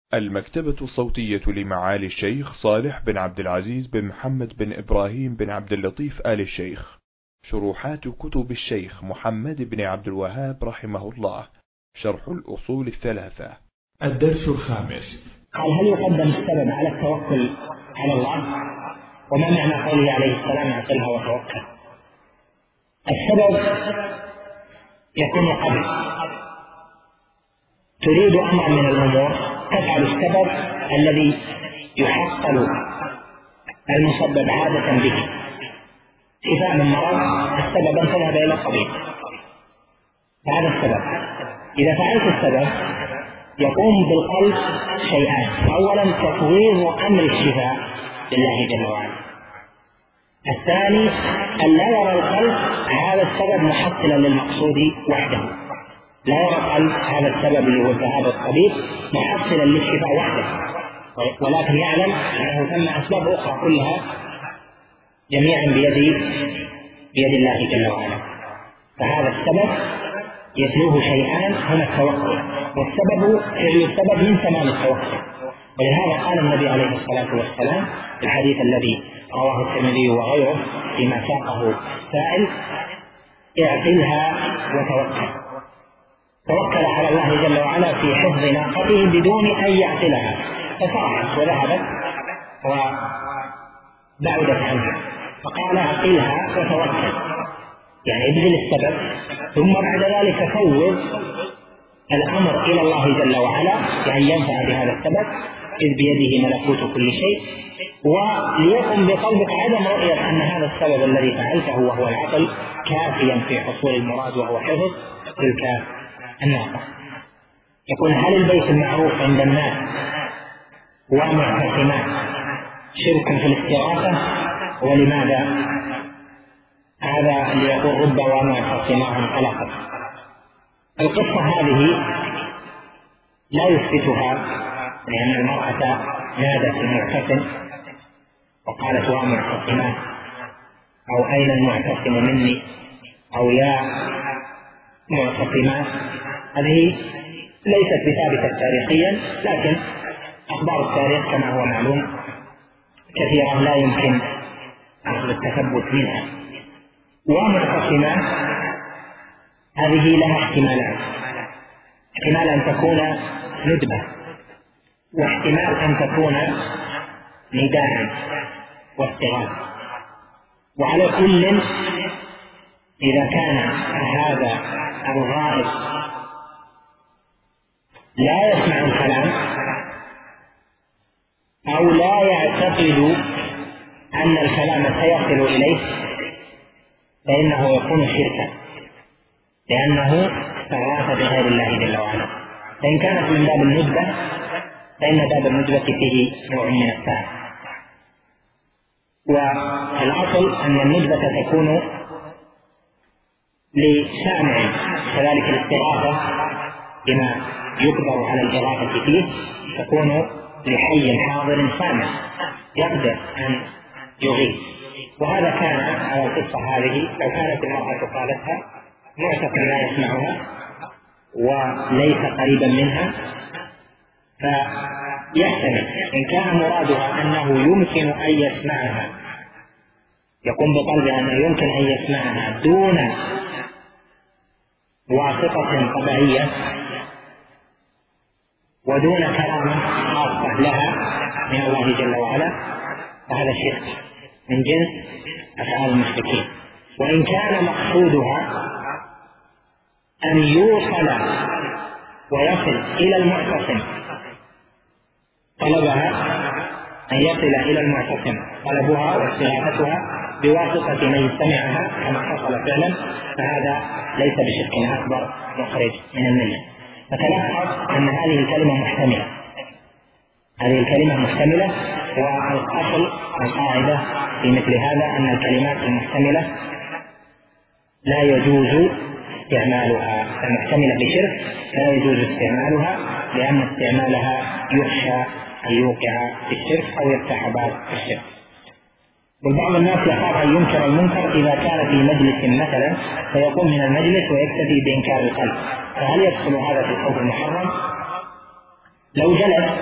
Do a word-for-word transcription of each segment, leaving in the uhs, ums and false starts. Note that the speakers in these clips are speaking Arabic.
المكتبة الصوتية لمعالي الشيخ صالح بن عبد العزيز بن محمد بن إبراهيم بن عبد اللطيف آل الشيخ. شروحات كتب الشيخ محمد بن عبد الوهاب رحمه الله. شرح الأصول الثلاثة. الدرس الخامس. قال: هل يقدم السبب على التوكل على الله؟ وما معنى قوله عليه السلام: اعقلها وتوكل؟ السبب يكون قبل. تريد أمرا من الأمور تفعل السبب الذي يحصل المسبب عادة به. شفاء من مرض السبب أن تذهب إلى الطبيب، هذا السبب. إذا فعلت السبب يقوم بالقلب شيئان: أولا تفويض أمر الشفاء لله جل وعلا، الثاني أن لا يرى القلب هذا السبب محصلا للمقصود وحده، لا يرى القلب هذا السبب اللي هو ذهاب الطبيب محصلا للشفاء وحده، ولكن يعلم أنه ثم أسباب أخرى كلها جميعا بيد بيد الله جل وعلا. فهذا السبب يتلوه شيئان هما التوكل، والسبب فعل السبب من تمام التوكل. ولهذا قال النبي عليه الصلاة والسلام في الحديث الذي رواه الترمذي وغيره فيما ساقه السائل: اعقلها وتوكل. توكل على الله جل وعلا في حفظ ناقته بدون أن يعقلها، فصاحت وذهبت وبعدت عنها، فقال: اعقلها وتوكل، يعني ابذل السبب ثم بعد ذلك فوض الأمر إلى الله جل وعلا، يعني ينفع بهذا السبب إذ بيده ملكوت كل شيء. وليكن بقلبك عدم رؤية أن هذا السبب الذي فعلته وهو العقل كافيا في حصول المراد وهو حفظ تلك الناقة. يكون: هل البيت المعروف عند الناس ومعتصمان شرك في الاستغاثة؟ ولماذا؟ هذا ليقول: رب ومعتصمان خلقت. القصة هذه لا يثبتها، لأن المرأة نادت المعتصم وقالت: ومعتصمان، أو أين المعتصم مني، أو يا معتصمان. هذه ليست بثابتة تاريخيا، لكن أخبار التاريخ كما هو معلوم كثيرا لا يمكن أخذ التثبت منها. ومعتصمان هذه لها احتمالات: احتمال أن تكون ندبة، واحتمال أن تكون نداء واستغاثة. وعلى كل إذا كان هذا الغائب لا يسمع الكلام أو لا يعتقد أن الكلام سيصل إليه فإنه يكون شركا، لأنه استغاث بغير الله جل وعلا. فإن كانت من باب الندبة فإن باب الندبة فيه نوع من السهل. والأصل أن الندبة تكون لسامع، كذلك الاستغاثة بما يقدر على الإغاثة فيه تكون لحي حاضر سامع يقدر أن يغيث. وهذا كان على القصة هذه: لو كانت المرأة قالتها معتقد لا يسمعها وليس قريبا منها، فيحتمل إن كان مرادها أنه يمكن أن يسمعها، يقوم بقلبها أنه يمكن أن يسمعها دون واسطة طبيعية ودون كرامة خاصة لها من الله جل وعلا، فهذا شرك من جنس أفعال المشركين. وإن كان مقصودها أن يوصل ويصل إلى المعتصم، طلبها أن يصل إلى المعتصم طلبها واستغاثتها بواسطة من يستمعها كما حصل فعلا، فهذا ليس بشرك أكبر مخرج من الملة. فتلاحظ أن هذه الكلمة محتملة، هذه الكلمة محتملة. والأصل القاعدة في مثل هذا أن الكلمات المحتملة لا يجوز استعمالها، المحتملة بشرك لا يجوز استعمالها، لأن استعمالها يخشى أن يوقع في الشرك أو يفتح باب الشرك. وبعض الناس يخاف أن ينكر المنكر إذا كان في مجلس مثلا فيقوم من المجلس ويكتفي بإنكار القلب، فهل يدخل هذا في الخوف المحرم؟ لو جلس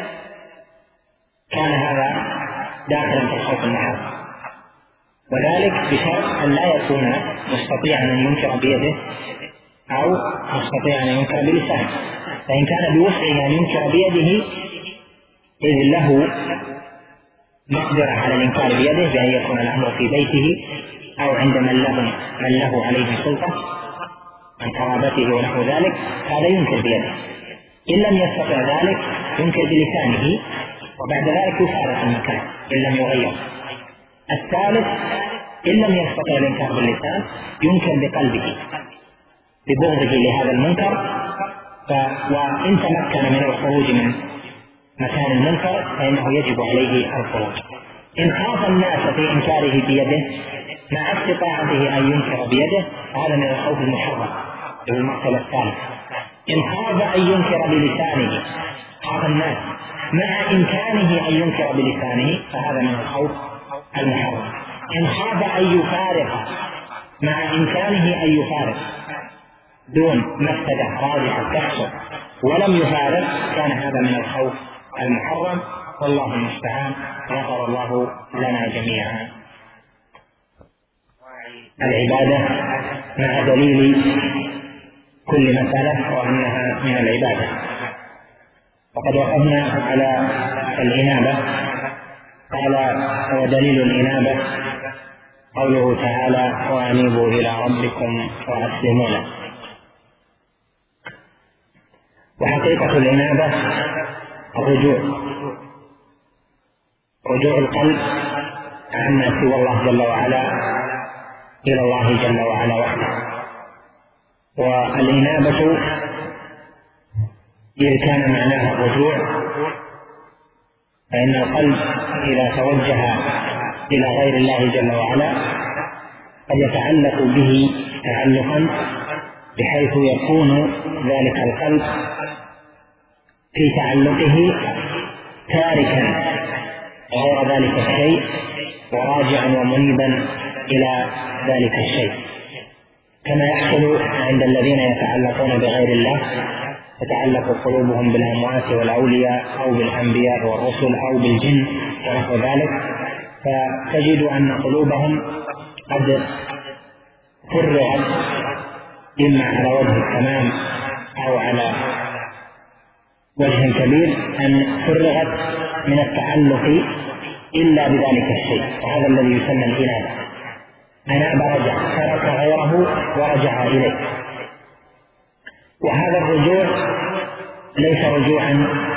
كان هذا داخلا في الخوف المحرم، وذلك بشرط أن لا يكون مستطيعا أن ينكر بيده أو مستطيعا أن ينكر بلسانه. فإن كان بوسعه أن ينكر بيده إذ له مقدرة على الإنكار بيده بأن يكون الأمر في بيته أو عند من له, من له عليه سلطة عن قرابته ونحو ذلك، هذا ينكر بيده. إن لم يستطع ذلك ينكر بلسانه، وبعد ذلك يفارق المكان إن لم يغير. الثالث إن لم يستطع الإنكار باللسان ينكر بقلبه ببغضه لهذا المنكر، ف... وإن تمكن من الخروج من مكان المنكر فإنه يجب عليه الخروج. إن خاف الناس في إنكاره بيده مع استطاعته أن ينكر بيده هذا من الخوف المحرم في المرتبة الثالثة. إن خاف أن ينكر بلسانه خاف الناس مع إمكانه أن ينكر بلسانه فهذا من الخوف المحرم. إن خاف أن يفارق مع إمكانه أن يفارق دون مفسدة راجحة تحصل ولم يفارق كان هذا من الخوف المحرم، والله المستعان. غفر الله لنا جميعا. العبادة مع دليل كل مسألة وأنها من العبادة. وقد وقفنا على الإنابة. قال ودليل الإنابة قوله تعالى وأنيبوا إلى ربكم وأسلموا له. وحقيقة الإنابة الرجوع، رجوع القلب عما سوى الله جل وعلا إلى الله جل وعلا وحده. والإنابة إذا كان معناها الرجوع فإن القلب إذا توجه إلى غير الله جل وعلا قد يتعلق به تعلقا بحيث يكون ذلك القلب في تعلقه تاركا غير ذلك الشيء وراجعا ومنيبا إلى ذلك الشيء، كما يحصل عند الذين يتعلقون بغير الله، تتعلق قلوبهم بالأموات والأولياء أو بالأنبياء والرسل أو بالجن ونحو ذلك، فتجد أن قلوبهم قد فرغت إما على وجه التمام أو على وجه كبير أن فرغت من التعلق إلا بذلك الشيء، وهذا الذي يسمى الإنابة. أناب رجع، ترك غيره ورجع إليه. وهذا الرجوع ليس رجوعا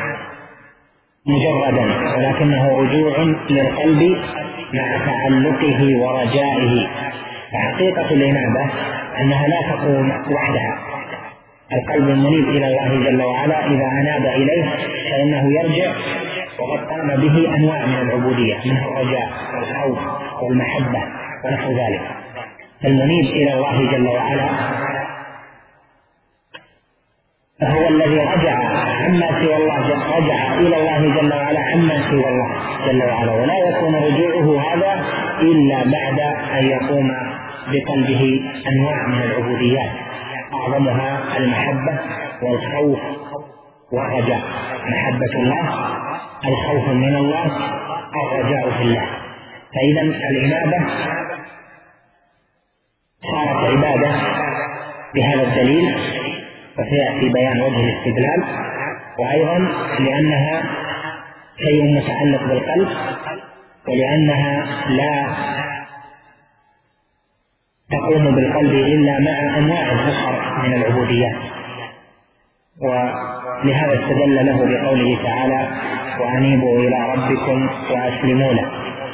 مجردا ولكنه رجوع للقلب مع تعلقه ورجائه. فحقيقة الإنابة أنها لا تقوم وحدها. القلب المنيب إلى الله جل وعلا إذا أناب إليه فإنه يرجع وقد قام به أنواع من العبودية منها الرجاء والخوف والمحبة ونحو ذلك. المنيب إلى الله جل وعلا فهو الذي رجع عما سوى الله، رجع إلى الله جل وعلا عما سوى الله جل وعلا، ولا يكون رجوعه هذا إلا بعد أن يقوم بقلبه أنواع من العبوديات أعظمها المحبة والخوف والرجاء. محبة الله، الخوف من الله، الرجاء في الله. فإذا الإنابة صارت عبادة بهذا الدليل، وسيأتي بيان وجه الاستدلال، وأيضا لأنها شيء متعلق بالقلب، ولأنها لا تقوم بالقلب إلا مع أنواع أخرى من العبوديات. ولهذا استدل له بقوله تعالى وأنيبوا إلى ربكم وأسلموا له.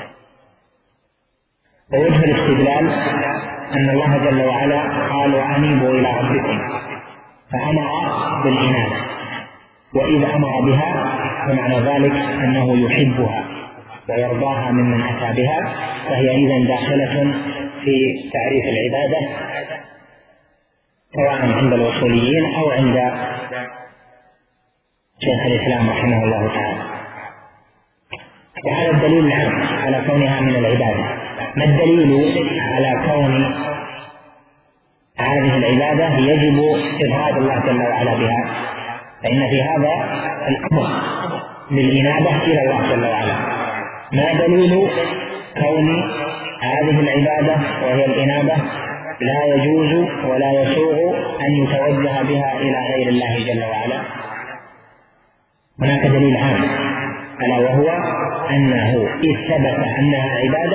ووجه الاستدلال أن الله جل وعلا قال وأنيبوا إلى ربكم، فأمر بالإنابة، وإذا أمر بها فمعنى ذلك أنه يحبها ويرضاها ممن أتى بها، فهي إذن داخلة في تعريف العبادة سواء عند الوصوليين أو عند شيخ الإسلام رحمه الله تعالى. وهذا الدليل العام على كونها من العبادة. ما الدليل على كون هذه العبادة يجب إفراد الله جل وعلا بها؟ فإن في هذا الأمر بالإنابة إلى الله جل وعلا. ما دليل كون هذه العبادة وهي الإنابة لا يجوز ولا يسوغ أن يتوجه بها إلى غير الله جل وعلا؟ هناك دليل عام، ألا وهو أنه إذ ثبت أنها عبادة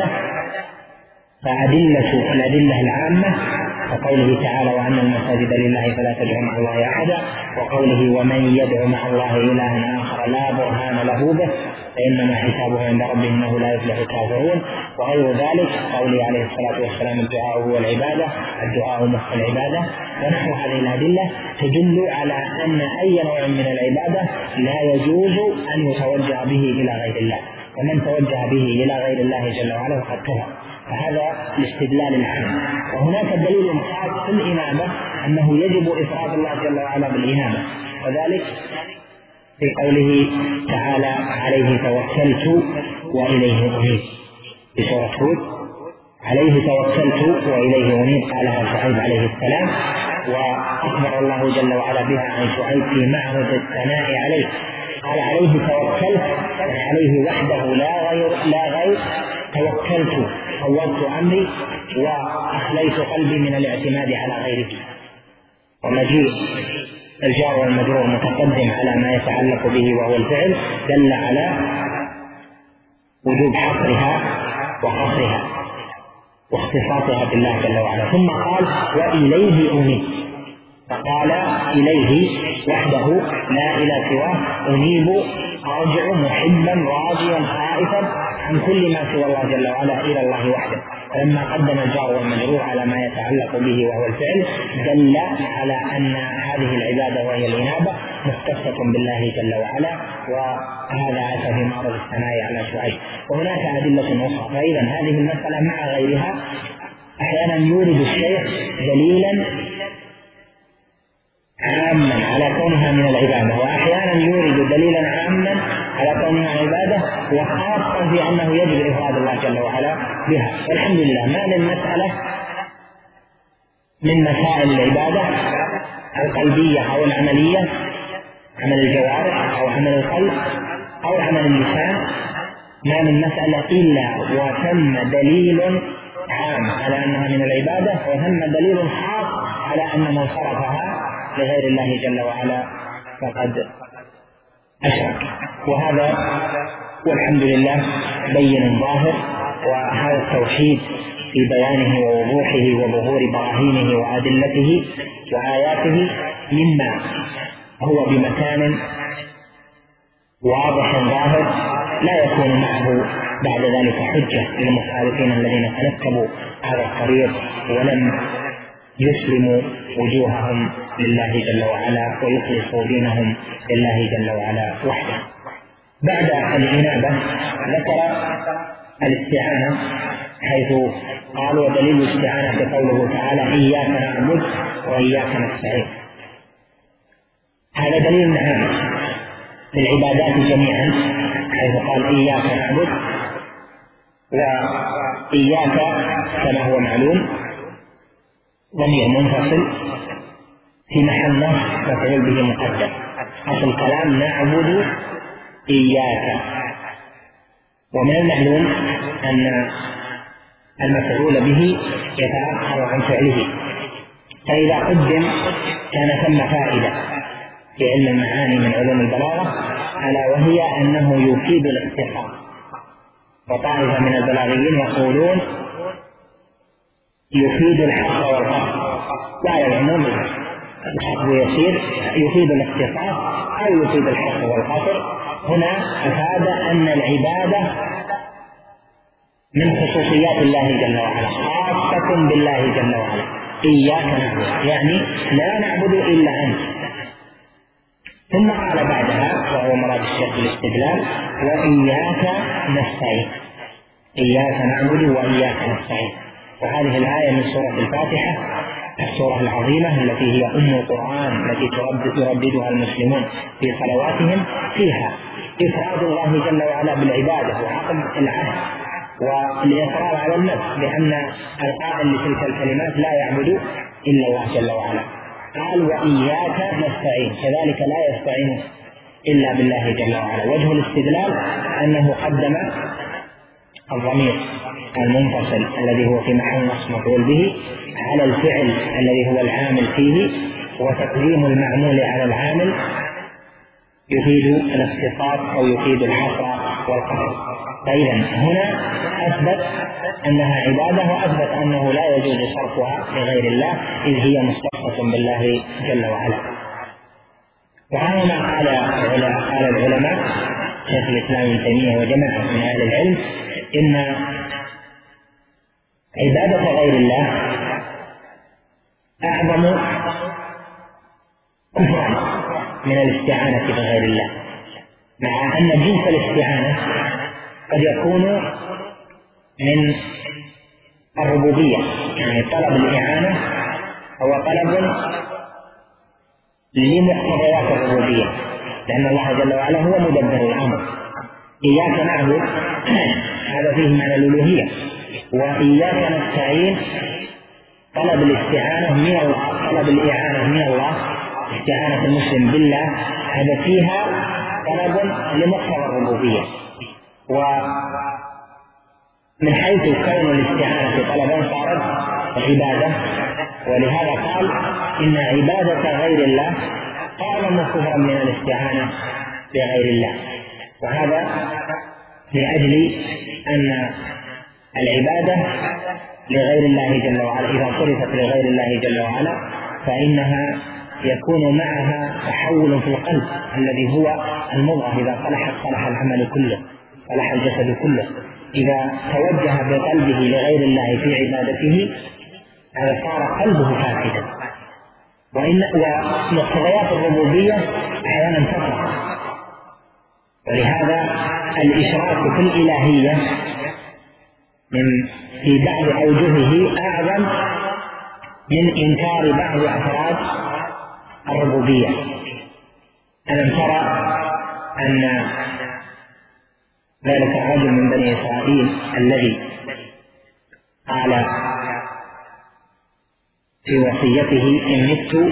فأدلة الأدلة العامة وقوله تعالى وأن المساجد لله فلا تدعوا مع الله أحدا، وقوله ومن يدعو مع الله إلها آخر لا برهان له به فإنما حسابه عند ربه إنه لا يفلح الكافرون، وغير ذلك قوله عليه الصلاة والسلام الدعاء هو العبادة، الدعاء مخ العبادة، ونحو هذه الأدلة تدل على أن أي نوع من العبادة لا يجوز أن يتوجه به إلى غير الله، ومن توجه به إلى غير الله جل وعلا فقد كفر. فهذا الاستدلال العام. وهناك دليل خاص في الإنابة أنه يجب إفراد الله جل وعلا بالإنابة، وذلك في قوله تعالى عليه توكلت وإليه أنيب في سورة هود، عليه توكلت وإليه أنيب قالها شعيب عليه السلام، وأخبر الله جل وعلا بها عن شعيب في معرض الثناء عليه، قال عليه توكلت عليه وحده لا غير لا غير توكلت فوضت أمري وأخليت قلبي من الاعتماد على غيره. ومجيء الجار والمجرور متقدم على ما يتعلق به وهو الفعل دل على وجوب حصرها وحصرها واختصاصها بالله جل وعلا. ثم قال وإليه أنيب، فقال إليه وحده لا إلى سواه، أنيب أرجع محبا راجيا خائفا عن كل ما سوى الله جل وعلا إلى الله وحده. فلما قدم الجار والمجرور على ما يتعلق به وهو الفعل دل على أن هذه العبادة وهي الإنابة مختصة بالله جل وعلا، وهذا أتى في معرض الثناء على شعيب. وهناك أدلة أخرى. فإذا هذه المسألة مع غيرها أحيانا يورد الشيخ دليلا عاما على كونها من العبادة، وأحيانا يورد دليلا عاما على كونها عبادة، وخاصة في أنه يجب إفراد الله جل وعلا بها. والحمد لله ما من مسألة من مسائل العبادة القلبية أو العملية، عمل الجوارح أو عمل القلب أو عمل اللسان، ما من مسألة إلا وثم دليل عام على أنها من العبادة، وثم دليل خاص على أن من صرفها لغير الله جل وعلا فقد أشرك. وهذا والحمد لله بين ظاهر، وهذا التوحيد في بيانه ووضوحه وظهور براهينه وأدلته وآياته مما هو بمكان واضح ظاهر لا يكون معه بعد ذلك حجة للمخالفين الذين تنكبوا هذا الطريق ولم يسلموا وجوههم لله جل وعلا ويخلصوا دينهم لله جل وعلا وحده. بعد الإنابة ذكر الاستعانة، حيث قال ودليل الاستعانة قوله تعالى إياك نعبد وإياك نستعين. هذا دليل عام في العبادات جميعا، حيث قال إياك نعبد، وإياك كما هو معلوم ضمير منفصل في محل نصب مفعول به مقدم. أصل الكلام نعبد إياك، ومن المعلوم أن المفعول به يتأخر عن فعله، فإذا قدم كان ثم فائدة في علم المعاني من علوم البلاغة، ألا وهي أنه يفيد الاختصاص. وطائفة من البلاغيين يقولون يفيد الحق والقصر، وعلى العموم الحق يصير يفيد الاختصاص أو يفيد الحق والقصر. هنا أفاد أن العبادة من خصوصيات الله جل وعلا، خاصة بالله جل وعلا. إياك نعبد يعني لا نعبد إلا أنت. ثم قال بعدها وهو مراد الشيخ الاستدلال وإياك نستعين، إياك نعبد وإياك نستعين. وهذه الآية من سورة الفاتحة، السورة العظيمة التي هي أم القرآن التي يرددها المسلمون في صلواتهم، فيها إفراد الله جل وعلا بالعبادة وعقد العهد والإصرار على النفس بأن القائل لتلك الكلمات لا يعبد إلا الله جل وعلا. قال وإياك نستعين، كذلك لا يستعين إلا بالله جل وعلا. وجه الاستدلال أنه قدم الضمير المنفصل الذي هو في محل نصب مفعول به على الفعل الذي هو العامل فيه، وتقديم المعمول على العامل يفيد الاختصاص أو يفيد الحصر والقصر. فإذا هنا أثبت أنها عبادة، وأثبت أنه لا يجوز صرفها لغير الله إذ هي مختصة بالله جل وعلا. وهذا ما قال العلماء شيخ الإسلام ابن تيمية وجماعة من أهل العلم إن عبادة غير الله أعظم كفرا من الاستعانة بغير الله، مع أن جنس الاستعانة قد يكون من الربوبية، يعني طلب الإعانة هو طلب لمقتضيات الربوبية، لأن الله جل وعلا هو مدبر الأمر. إياك نعبد هذا فيه معنى الألوهية، وإياك نستعين طلب الاستعانة من الله، طلب الإعانة من الله، استعانة المسلم بالله هذا فيها طلب لمقتضى الربوبية. ومن حيث كون الاستعانة طلبا صارت عبادة، ولهذا قال إن عبادة غير الله أعظم كفرا من الاستعانة بغير الله. وهذا لأجل أن العبادة لغير الله جل وعلا إذا صرفت لغير الله جل وعلا فإنها يكون معها تحول في القلب الذي هو المضغة، إذا صلحت صلح العمل كله، صلح الجسد كله. إذا توجه بقلبه لغير الله في عبادته هذا صار قلبه فاسدا. وإن ومقتضيات الربوبية أحيانا تفرق، ولهذا الإشراك في الإلهية من في بعض أوجهه أعظم من إنكار بعض أفراد الربوبية. ألم ترى أن ذلك الرجل من بني إسرائيل الذي قال في وصيته إن مت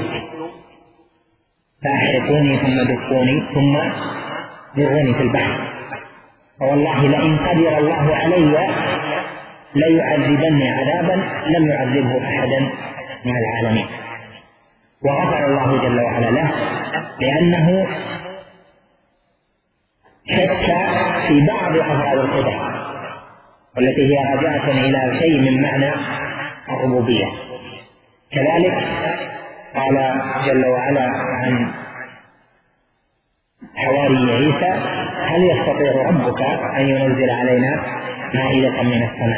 فأحرقوني ثم دفوني ثم ذروني في البحر، فوالله لئن قدر الله علي ليعذبني عذابا لم يعذبه أحدا من العالمين. وغفر الله جل وعلا له لأنه شك في بعض أفراد القدرة والتي هي راجعة إلى شيء من معنى الربوبية. كذلك قال جل وعلا عن حواري عيسى هل يستطيع ربك أن ينزل علينا مائدة من السماء،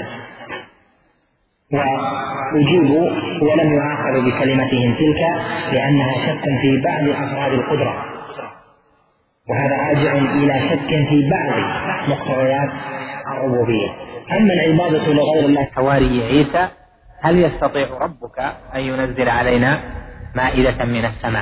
وأجيبوا ولم يعاقبوا بكلمتهم تلك لأنها شك في بعض أفراد القدرة، وهذا راجع إلى شك في بعض مقتضيات الربوبية. أما العبادة لغير الله حواري عيسى هل يستطيع ربك أن ينزل علينا مائدة من السماء،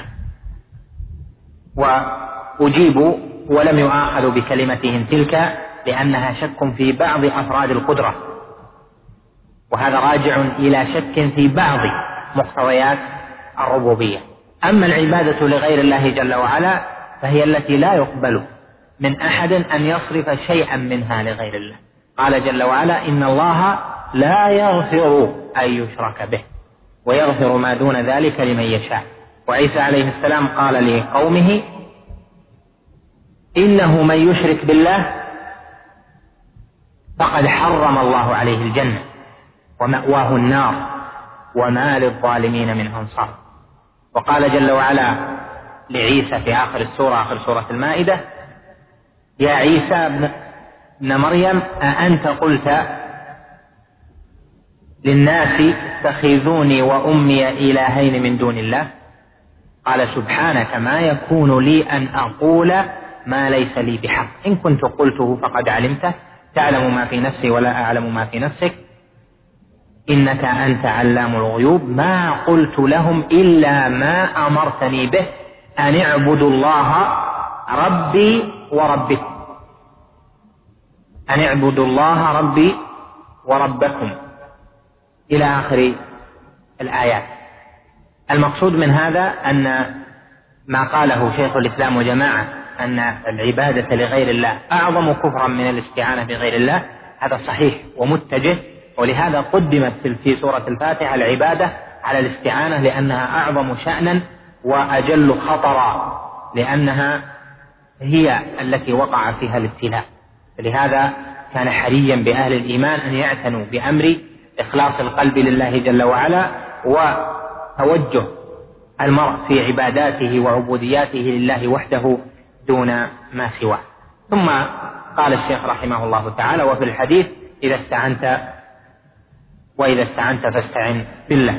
وأجيبوا ولم يؤاخذوا بكلمتهم تلك لأنها شك في بعض أفراد القدرة، وهذا راجع إلى شك في بعض مقتضيات الربوبية. أما العبادة لغير الله جل وعلا فهي التي لا يقبل من أحد أن يصرف شيئا منها لغير الله. قال جل وعلا إن الله لا يغفر أن يشرك به ويغفر ما دون ذلك لمن يشاء. وعيسى عليه السلام قال لقومه إنه من يشرك بالله فقد حرم الله عليه الجنة ومأواه النار وما للظالمين من أنصار. وقال جل وعلا لعيسى في آخر السورة آخر سورة المائدة يا عيسى ابن مريم أأنت قلت للناس اتخذوني وأمي إلهين من دون الله قال سبحانك ما يكون لي أن أقول ما ليس لي بحق إن كنت قلته فقد علمته تعلم ما في نفسي ولا أعلم ما في نفسك إنك أنت علام الغيوب ما قلت لهم إلا ما أمرتني به أن اعبدوا الله ربي وربكم أن اعبدوا الله ربي وربكم إلى آخر الآيات. المقصود من هذا أن ما قاله شيخ الإسلام وجماعة أن العبادة لغير الله أعظم كفرا من الاستعانة بغير الله، هذا صحيح ومتجه، ولهذا قدمت في سورة الفاتحة العبادة على الاستعانة لأنها أعظم شأنا وأجل خطرا، لأنها هي التي وقع فيها الابتلاء. لهذا كان حريا بأهل الإيمان أن يعتنوا بأمر إخلاص القلب لله جل وعلا وتوجه المرء في عباداته وعبودياته لله وحده دون ما سواه. ثم قال الشيخ رحمه الله تعالى: وفي الحديث إذا استعنت وإذا استعنت فاستعن بالله.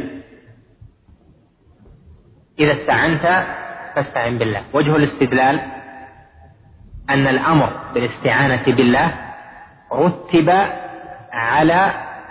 إذا استعنت فاستعن بالله. وجه الاستدلال أن الأمر بالاستعانة بالله رتب على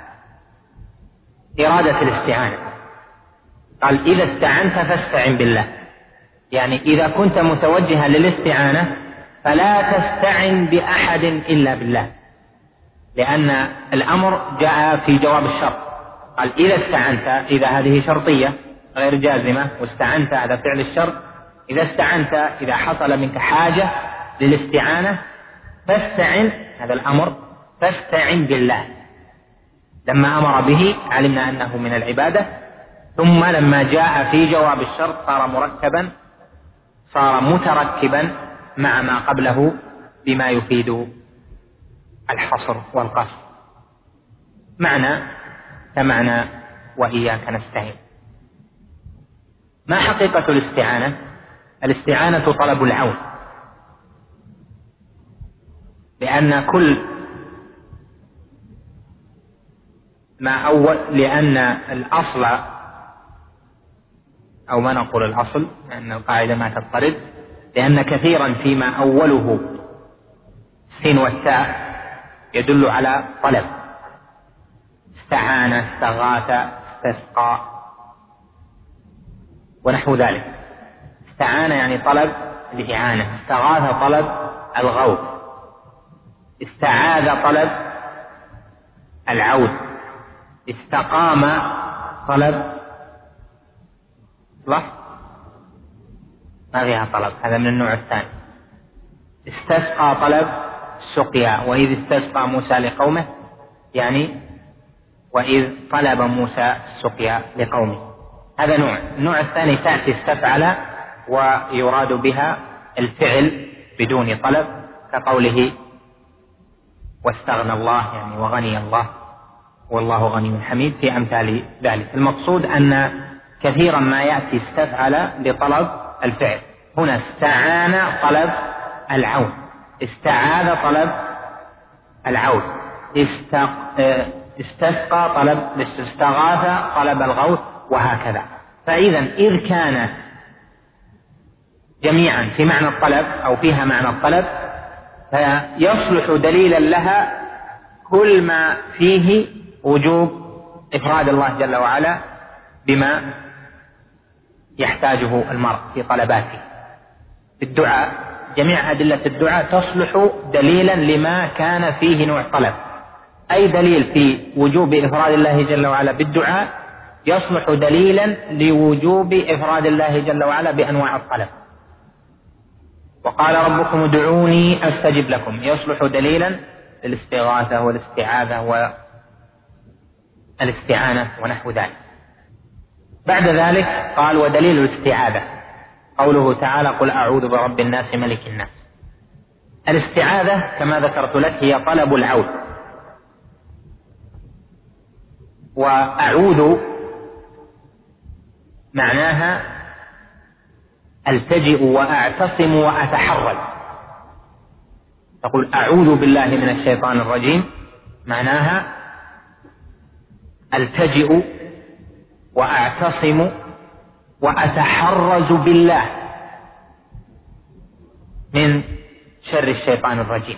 إرادة الاستعانة. قال: إذا استعنت فاستعن بالله، يعني إذا كنت متوجها للاستعانة فلا تستعن بأحد إلا بالله، لأن الأمر جاء في جواب الشرط. قال: إذا استعنت، إذا هذه شرطية غير جازمة، واستعنت هذا فعل الشرط. إذا استعنت إذا حصل منك حاجة للاستعانة فاستعن، هذا الأمر، فاستعن بالله. لما أمر به علمنا أنه من العبادة، ثم لما جاء في جواب الشرط صار مركبا، صار متركبا مع ما قبله بما يفيد الحصر والقصر. معنى كمعنى وإياك نستعين. ما حقيقة الاستعانة؟ الاستعانة طلب العون، لأن كل ما أول لأن الأصل، أو ما نقول الأصل لأن القاعدة ما تضطرد، لأن كثيرا فيما أوله السين والتاء يدل على طلب. استعان، استغاث، استسقى ونحو ذلك. استعان يعني طلب الإعانة، استغاث طلب الغوث، استعاذ طلب العود، استقام طلب صلاح ما فيها طلب، هذا من النوع الثاني. استسقى طلب السقيا، وإذ استسقى موسى لقومه، يعني وإذ طلب موسى السقيا لقومه، هذا نوع. النوع الثاني تأتي استفعل ويراد بها الفعل بدون طلب، كقوله واستغنى الله، يعني وغني الله والله غني حميد، في أمثال ذلك. المقصود أن كثيرا ما يأتي استفعل لطلب الفعل. هنا استعان طلب العون، استعاذ طلب العون، استسقى طلب، استغاث طلب الغوث، وهكذا. فإذا إذ كان جميعا في معنى الطلب أو فيها معنى الطلب، فيصلح دليلا لها كل ما فيه وجوب إفراد الله جل وعلا بما يحتاجه المرء في طلباته. في الدعاء جميع أدلة الدعاء تصلح دليلا لما كان فيه نوع طلب. أي دليل في وجوب إفراد الله جل وعلا بالدعاء يصلح دليلا لوجوب إفراد الله جل وعلا بأنواع الطلب. وقال ربكم ادعوني أستجب لكم، يصلح دليلا للاستغاثة والاستعاذة والاستعانة ونحو ذلك. بعد ذلك قال: ودليل الاستعاذة قوله تعالى: قل أعوذ برب الناس ملك الناس. الاستعاذة كما ذكرت لك هي طلب العون، وأعوذ معناها التجئ وأعتصم وأتحرز. تقول أعوذ بالله من الشيطان الرجيم، معناها التجئ وأعتصم وأتحرز بالله من شر الشيطان الرجيم.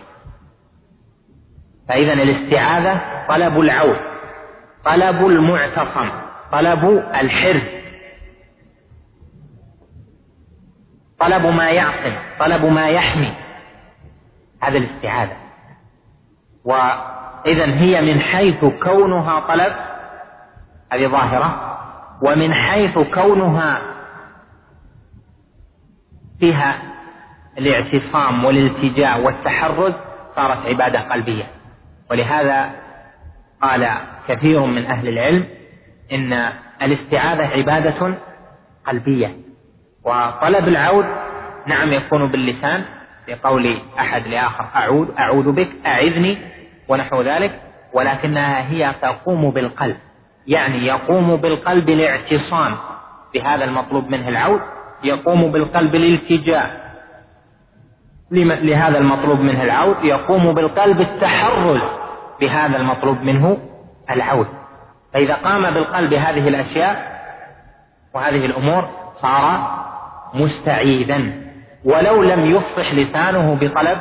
فإذا الاستعاذة طلب العون، طلب المعتصم، طلب الحرز، طلب ما يعصم، طلب ما يحمي، هذا الاستعاذة. وإذا هي من حيث كونها طلب هذه ظاهرة، ومن حيث كونها فيها الاعتصام والالتجاء والتحرز صارت عبادة قلبية. ولهذا قال كثير من أهل العلم إن الاستعاذة عبادة قلبية، وطلب العود نعم يكون باللسان بقول أحد لآخر أعوذ أعوذ بك أعذني ونحو ذلك، ولكنها هي تقوم بالقلب، يعني يقوم بالقلب الاعتصام بهذا المطلوب منه العود، يقوم بالقلب الالتجاء لهذا المطلوب منه العود، يقوم بالقلب التحرز بهذا المطلوب منه العود. فإذا قام بالقلب هذه الأشياء وهذه الأمور صار مستعيذا، ولو لم يفصح لسانه بطلب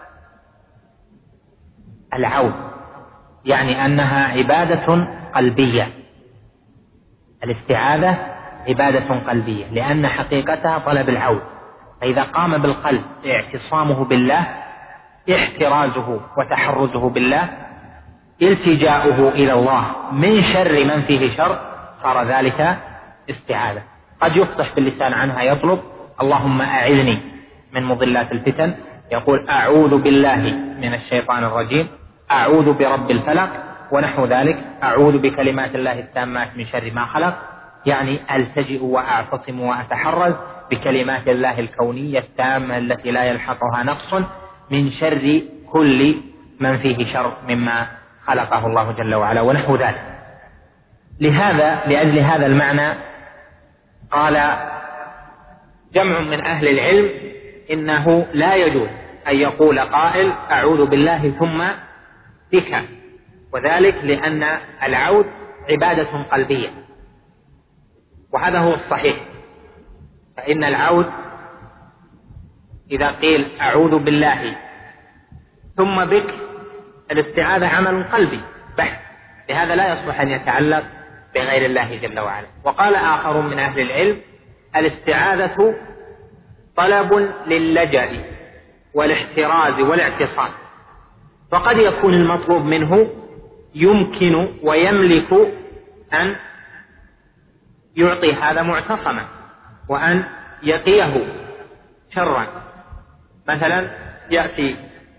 العود، يعني أنها عبادة قلبية. الاستعاذة عبادة قلبية لأن حقيقتها طلب العود. فإذا قام بالقلب اعتصامه بالله، احترازه وتحرزه بالله، التجاؤه إلى الله من شر من فيه شر، صار ذلك استعاذة. قد يفصح باللسان عنها، يطلب اللهم أعذني من مضلات الفتن، يقول أعوذ بالله من الشيطان الرجيم، أعوذ برب الفلق ونحو ذلك، أعوذ بكلمات الله التامات من شر ما خلق، يعني ألتجئ وأعتصم وأتحرز بكلمات الله الكونية التامة التي لا يلحقها نقص من شر كل من فيه شر مما خلقه الله جل وعلا ونحو ذلك. لهذا لأجل هذا المعنى قال جمع من أهل العلم إنه لا يجوز أن يقول قائل أعوذ بالله ثم بك، وذلك لأن العود عبادة قلبية، وهذا هو الصحيح. فإن العود إذا قيل أعوذ بالله ثم بك، الاستعاذة عمل قلبي بحت، لهذا لا يصلح أن يتعلق بغير الله جل وعلا. وقال آخر من أهل العلم الاستعاذة طلب للجأ والاحتراز والاعتصام، فقد يكون المطلوب منه يمكن ويملك أن يعطي هذا معتصما وأن يقيه شرا. مثلا يأتي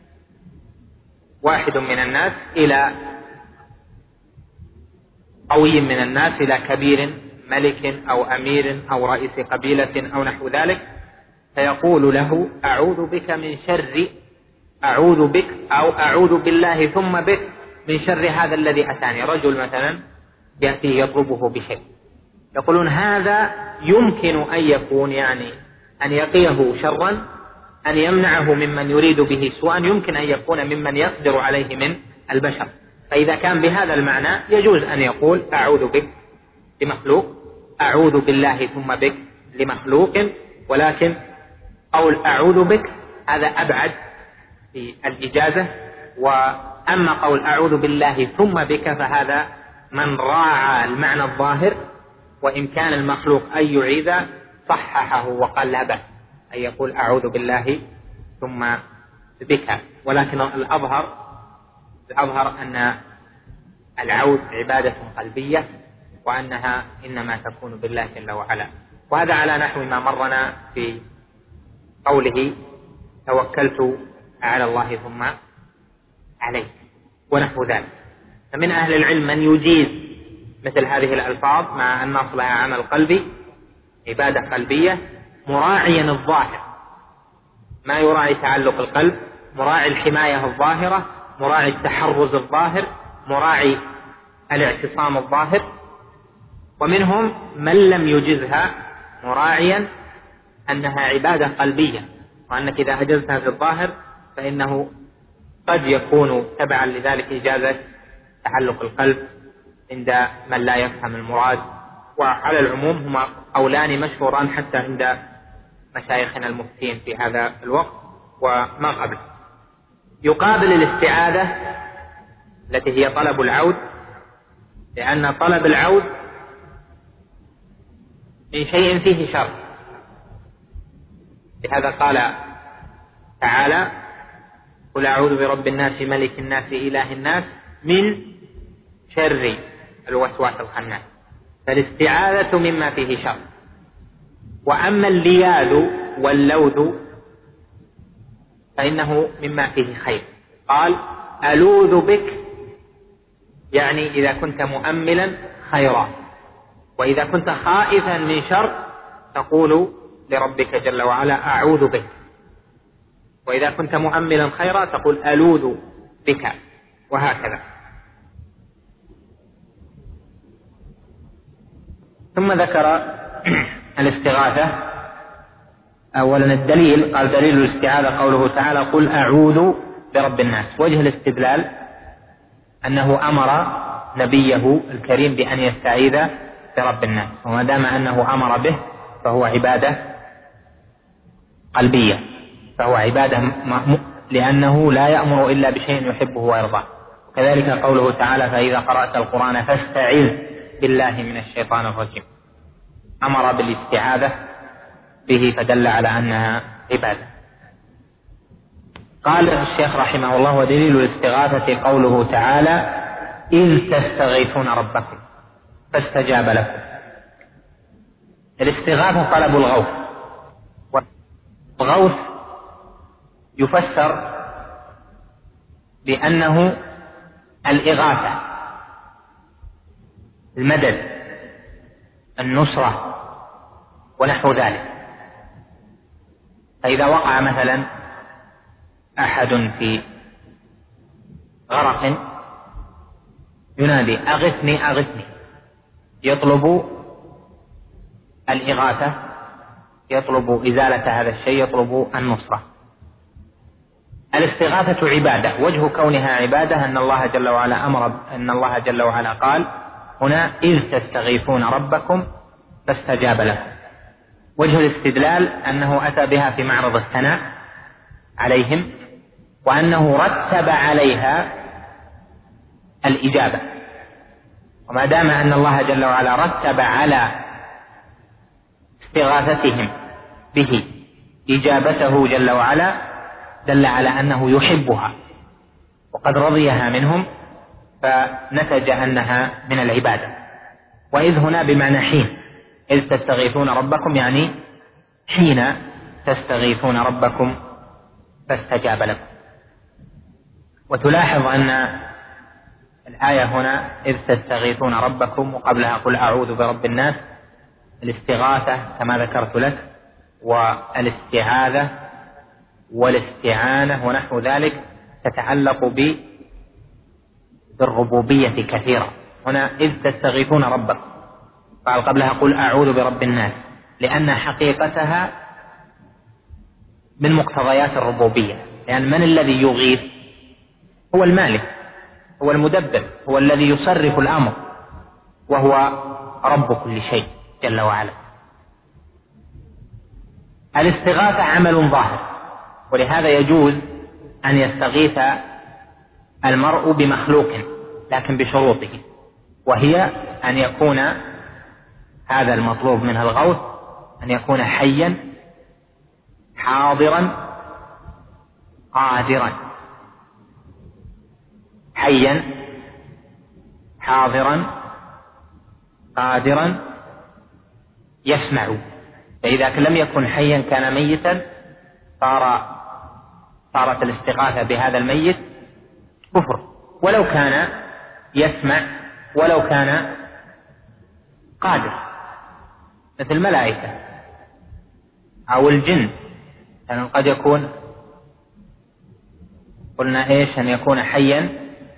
واحد من الناس إلى قوي من الناس، إلى كبير ملك أو أمير أو رئيس قبيلة أو نحو ذلك، فيقول له أعوذ بك من شر، أعوذ بك أو أعوذ بالله ثم بك من شر هذا الذي أتاني. رجل مثلا يأتي يطلبه بشيء، يقولون هذا يمكن أن يكون يعني أن يقيه شرا، أن يمنعه ممن يريد به سوءا، يمكن أن يكون ممن يقدر عليه من البشر. فإذا كان بهذا المعنى يجوز أن يقول أعوذ بك لمخلوق، أعوذ بالله ثم بك لمخلوق، ولكن قول أعوذ بك هذا أبعد في الإجازة. وأما قول أعوذ بالله ثم بك فهذا من راعى المعنى الظاهر، وإن كان المخلوق أن يعيذ صححه وقال لا بأس أن يقول أعوذ بالله ثم بك. ولكن الأظهر الأظهر أن العوذ عبادة قلبية، وأنها إنما تكون بالله جل وعلا. وهذا على نحو ما مرنا في قوله توكلت على الله ثم عليه ونحو ذلك. فمن أهل العلم من يجيز مثل هذه الألفاظ مع أن أصلها عمل قلبي، عبادة قلبية، مراعيا الظاهر، ما يراعي تعلق القلب، مراعي الحماية الظاهرة، مراعي التحرز الظاهر، مراعي الاعتصام الظاهر. ومنهم من لم يجزها مراعيا أنها عبادة قلبية، وأنك إذا أجزتها في الظاهر فإنه قد يكون تبعا لذلك إجازة تعلق القلب عند من لا يفهم المراد. وعلى العموم هما قولان مشهوران حتى عند مشايخنا المفتين في هذا الوقت وما قبل. يقابل الاستعاذة التي هي طلب العود، لأن طلب العود من شيء فيه شر، لهذا قال تعالى قل أعوذ برب الناس ملك الناس إله الناس من شر الوسواس الخناس. فالاستعاذة مما فيه شر. وأما اللياذ واللوذ فإنه مما فيه خير. قال ألوذ بك، يعني إذا كنت مؤملا خيرا، وإذا كنت خائفا من شر تقول لربك جل وعلا أعوذ بك، وإذا كنت مؤملا خيرا تقول ألوذ بك، وهكذا. ثم ذكر الاستغاثة. أولا الدليل، قال دليل الاستعاذة قوله تعالى قل أعوذ برب الناس. وجه الاستدلال أنه أمر نبيه الكريم بأن يستعيذ برب الناس، وما دام أنه أمر به فهو عبادة قلبية، فهو عبادة م... لأنه لا يأمر إلا بشيء يحبه ويرضاه. كذلك قوله تعالى فإذا قرأت القرآن فاستعذ بالله من الشيطان الرجيم، أمر بالاستعاذة به فدل على أنها عبادة. قال الشيخ رحمه الله ودليل الاستغاثة قوله تعالى إذ تستغيثون ربكم فاستجاب لكم. الاستغاثة طلب الغوث، والغوث يفسر بأنه الإغاثة، المدد، النصرة ونحو ذلك. فإذا وقع مثلا أحد في غرق ينادي أغثني أغثني، يطلب الإغاثة، يطلب إزالة هذا الشيء، يطلب النصرة. الاستغاثة عبادة، وجه كونها عبادة أن الله جل وعلا أمر، أن الله جل وعلا قال هنا إذ تستغيثون ربكم فاستجاب لكم. وجه الاستدلال أنه أتى بها في معرض الثناء عليهم، وأنه رتب عليها الإجابة. وما دام أن الله جل وعلا رتب على استغاثتهم به إجابته جل وعلا دل على أنه يحبها وقد رضيها منهم، فنتج أنها من العبادة. وإذ هنا بمعنى حين، إذ تستغيثون ربكم يعني حين تستغيثون ربكم فاستجاب لكم. وتلاحظ أن الآية هنا إذ تستغيثون ربكم وقبلها قل أعوذ برب الناس، الاستغاثة كما ذكرت لك والاستعاذة والاستعانة ونحو ذلك تتعلق بالربوبية كثيرا. هنا إذ تستغيثون ربكم قال قبلها قل أعوذ برب الناس، لأن حقيقتها من مقتضيات الربوبية، لأن من الذي يغيث؟ هو المالك، هو المدبر، هو الذي يصرف الأمر، وهو رب كل شيء جل وعلا. الاستغاثة عمل ظاهر، ولهذا يجوز أن يستغيث المرء بمخلوق لكن بشروطه، وهي أن يكون هذا المطلوب منه الغوث أن يكون حيا حاضرا قادرا، حيا حاضرا قادرا يسمع. فإذا لم يكن حيا كان ميتا صار صارت الاستغاثة بهذا الميت كفر، ولو كان يسمع ولو كان قادر، مثل الملائكة أو الجن. يعني قد يكون قلنا إيش أن يكون حيا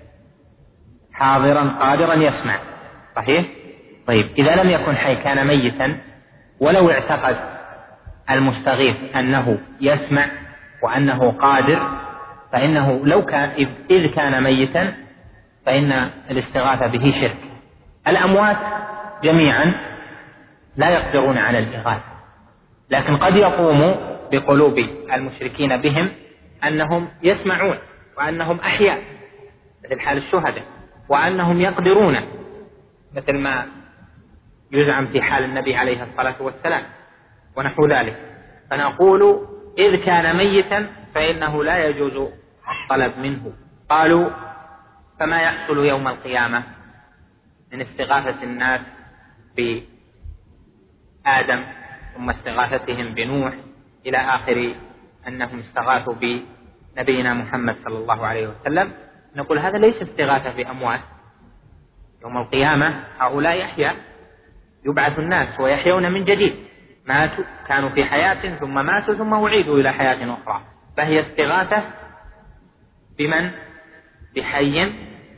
حاضرا قادرا يسمع، صحيح؟ طيب إذا لم يكن حي كان ميتا، ولو اعتقد المستغيث أنه يسمع وأنه قادر فإنه لو كان إذ كان ميتا فإن الاستغاثة به شرك. الأموات جميعا لا يقدرون على الإغاثة، لكن قد يقوم بقلوب المشركين بهم أنهم يسمعون وأنهم أحياء مثل حال الشهداء، وأنهم يقدرون مثل ما يزعم في حال النبي عليه الصلاة والسلام ونحو ذلك. فنقول إذ كان ميتا فإنه لا يجوز الطلب منه. قالوا فما يحصل يوم القيامة من استغاثة الناس بآدم ثم استغاثتهم بنوح إلى آخر أنهم استغاثوا بنبينا محمد صلى الله عليه وسلم، نقول هذا ليس استغاثة بأموات. يوم القيامة هؤلاء يحيى، يبعث الناس ويحيون من جديد، ماتوا كانوا في حياة ثم ماتوا ثم أعيدوا إلى حياة أخرى، فهي استغاثة بمن؟ بحي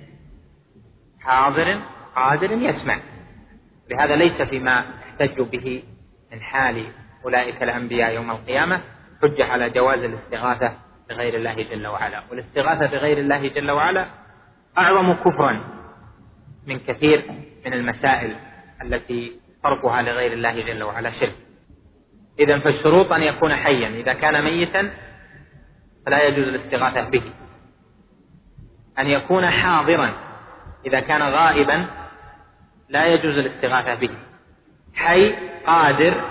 حاضر قادر يسمع. لهذا ليس فيما احتجوا به من حال أولئك الأنبياء يوم القيامة حجة على جواز الاستغاثة بغير الله جل وعلا. والاستغاثة بغير الله جل وعلا أعظم كفرا من كثير من المسائل التي صرفها لغير الله جل وعلا شرك. إذن فالشروط أن يكون حيا، إذا كان ميتا فلا يجوز الاستغاثة به. أن يكون حاضرا، إذا كان غائبا لا يجوز الاستغاثة به. حي قادر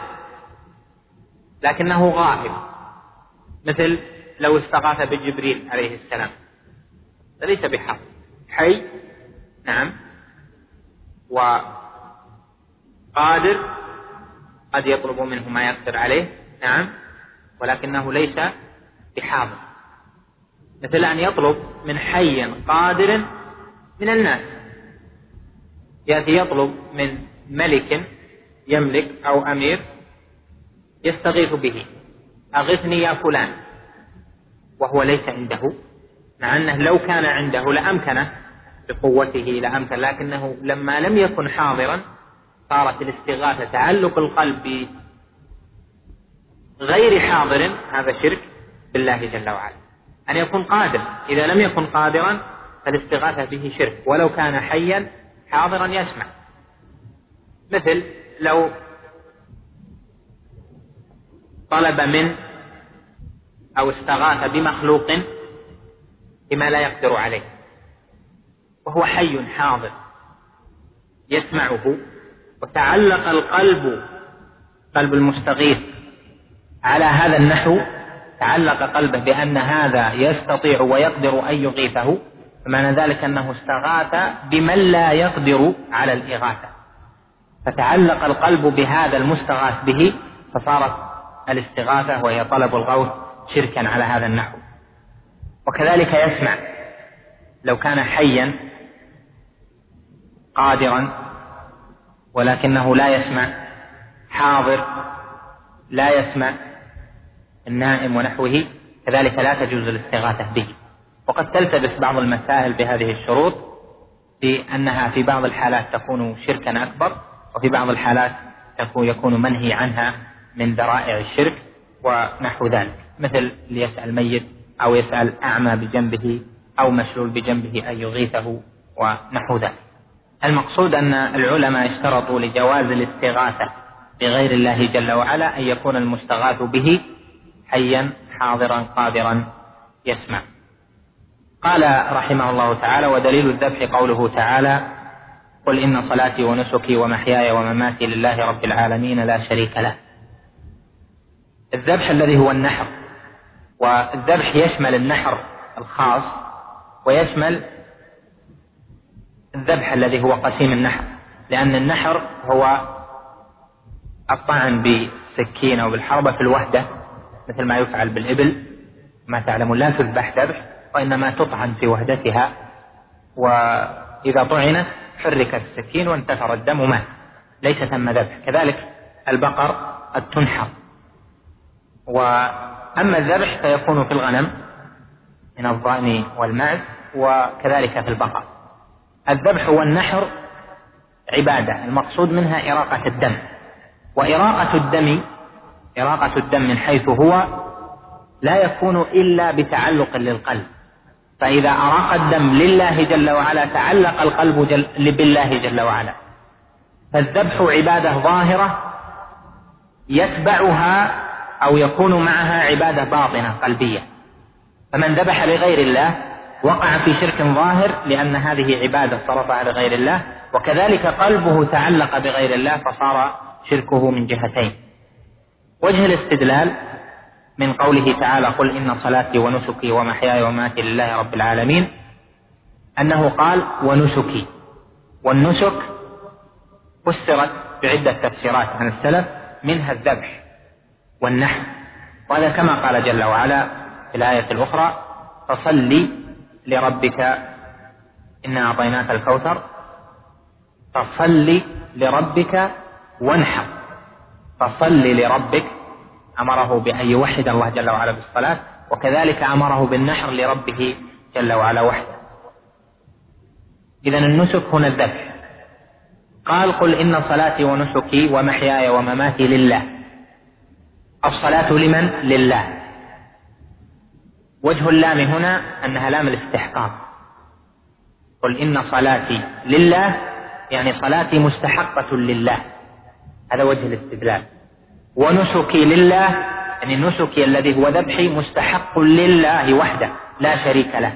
لكنه غائب، مثل لو استغاث بجبريل عليه السلام فليس بحاضر. حي نعم، وقادر قد يطلب منه ما يقدر عليه نعم، ولكنه ليس بحاضر. مثل أن يطلب من حي قادر من الناس، يأتي يطلب من ملك يملك أو أمير يستغيث به، أغثني يا فلان، وهو ليس عنده، مع أنه لو كان عنده لأمكنه بقوته لأمكن، لكنه لما لم يكن حاضرا صارت الاستغاثة تعلق القلب غير حاضر، هذا شرك بالله جل وعلا. أن يكون قادر، إذا لم يكن قادرا فالاستغاثة به شرك ولو كان حيا حاضرا يسمع. مثل لو طلب من أو استغاث بمخلوق بما لا يقدر عليه وهو حي حاضر يسمعه، وتعلق القلب قلب المستغيث على هذا النحو، تعلق قلبه بأن هذا يستطيع ويقدر أن يغيثه، فمعنى ذلك أنه استغاث بمن لا يقدر على الإغاثة، فتعلق القلب بهذا المستغاث به، فصارت الاستغاثة وهي طلب الغوث شركا على هذا النحو. وكذلك يسمع، لو كان حيا قادرا ولكنه لا يسمع، حاضر لا يسمع، النائم ونحوه، كذلك لا تجوز الاستغاثة به. وقد تلتبس بعض المسائل بهذه الشروط، بأنها في بعض الحالات تكون شركا أكبر، وفي بعض الحالات يكون منهي عنها من ذرائع الشرك ونحو ذلك، مثل ليسأل ميت أو يسأل أعمى بجنبه أو مشلول بجنبه أن يغيثه ونحو ذلك. المقصود أن العلماء اشترطوا لجواز الاستغاثة بغير الله جل وعلا أن يكون المستغاث به حيا حاضرا قادرا يسمع. قال رحمه الله تعالى: ودليل الذبح قوله تعالى: قل إن صلاتي ونسكي ومحياي ومماتي لله رب العالمين لا شريك له. الذبح الذي هو النحر، والذبح يشمل النحر الخاص ويشمل الذبح الذي هو قسيم النحر، لأن النحر هو الطعن بالسكين أو بالحربة في الوحدة، مثل ما يفعل بالإبل، ما تعلمون لا تذبح ذبح وإنما تطعن في وحدتها، وإذا طعنت حركت السكين وانتثر الدم ومات، ليس ثم ذبح. كذلك البقر قد تنحر. وأما الذبح فيكون في الغنم من الضأن والمعز، وكذلك في البقر. الذبح والنحر عبادة، المقصود منها إراقة الدم، وإراقة الدم إراقة الدم من حيث هو لا يكون إلا بتعلق للقلب، فإذا أراق الدم لله جل وعلا تعلق القلب جل بالله جل وعلا. فالذبح عبادة ظاهرة يتبعها أو يكون معها عبادة باطنة قلبية، فمن ذبح لغير الله وقع في شرك ظاهر، لأن هذه عبادة صرفها لغير الله، وكذلك قلبه تعلق بغير الله فصار شركه من جهتين. وجه الاستدلال من قوله تعالى: قل إن صلاتي ونسكي ومحياي ومماتي لله رب العالمين، أنه قال ونسكي، والنسك فسرت بعدة تفسيرات عن السلف، منها الذبح والنحر، وهذا كما قال جل وعلا في الآية الأخرى: فصل لربك إنا أعطيناك الكوثر فصل لربك وانحر. فصل لربك أمره بأن يوحد الله جل وعلا بالصلاة، وكذلك أمره بالنحر لربه جل وعلا وحده. إذن النسك هنا الذبح. قال: قل إن صلاتي ونسكي ومحياي ومماتي لله. الصلاة لمن؟ لله. وجه اللام هنا أنها لام الاستحقاق. قل إن صلاتي لله يعني صلاتي مستحقة لله، هذا وجه الاستدلال. ونسكي لله يعني نسكي الذي هو ذبحي مستحق لله وحده لا شريك له.